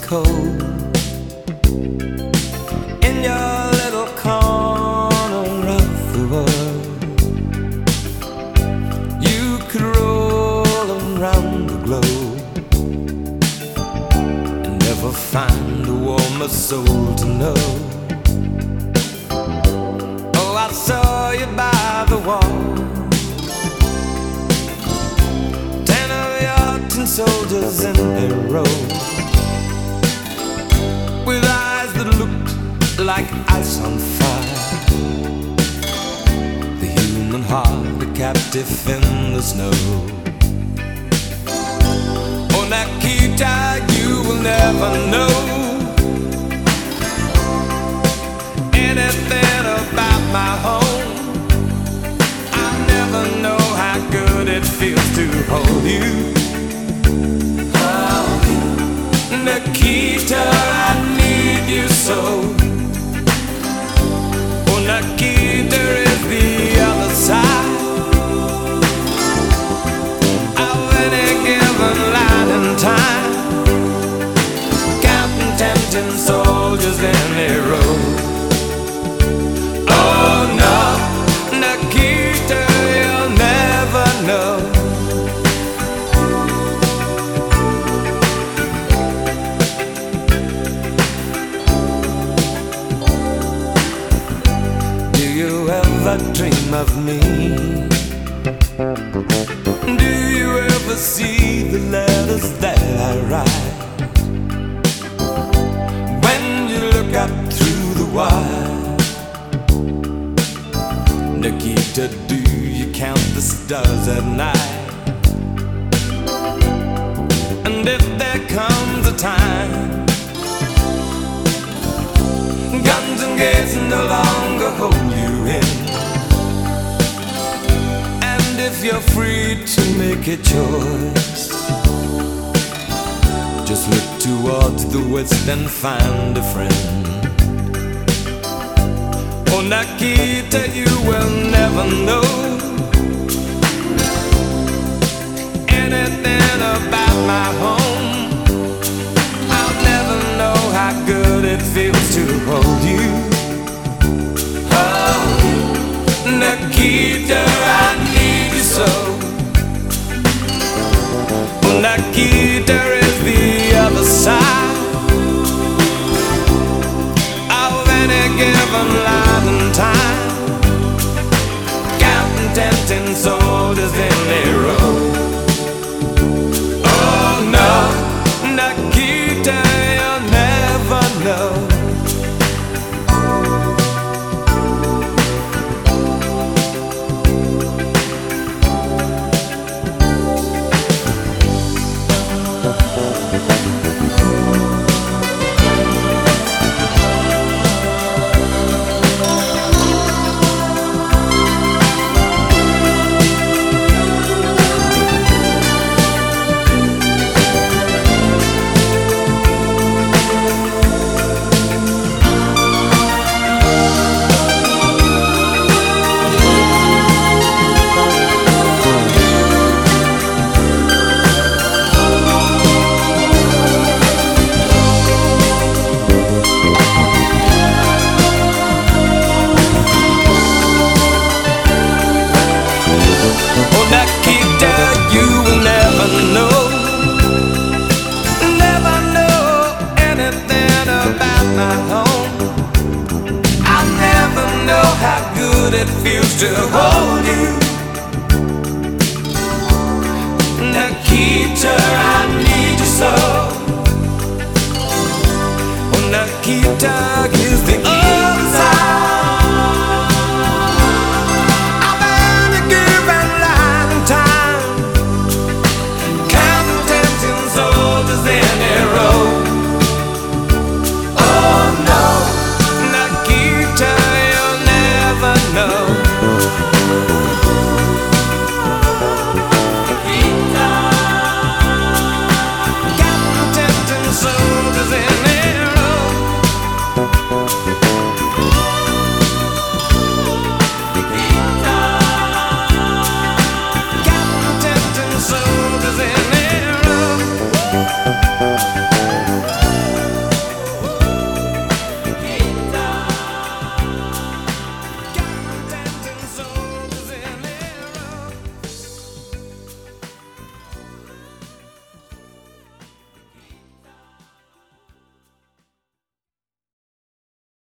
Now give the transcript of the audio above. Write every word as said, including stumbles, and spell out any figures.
cold in your little corner of the world. You could roll around the globe and never find a warmer soul to know. Oh, I saw you by the wall, ten of your tin soldiers in a row, with eyes that looked like ice on fire. The human heart, a captive in the snow. Oh, Nikita, you will never know anything about my home. I never know how good it feels to hold you. Oh, Nikita, I need you so. Oh, Nikita is the other side of any given light and time, counting tempting soldiers in a row. Oh no, Nikita, you'll never know. Do you ever dream of me? Do you ever see the letters that I write? When you look up through the wire, Nikita, do you count the stars at night? And if there comes a time guns and gates no longer hold you in, and if you're free to make a choice, just look towards the west and find a friend. Oh, Nikita, you will never know anything about my home. I'll never know how good it feels to hold you. Oh, Nikita, I need you so. Oh, Nikita is the other side of any given life and time, counting tempting soldiers in a row. Oh no, Nikita, you'll never know. It feels to hold you.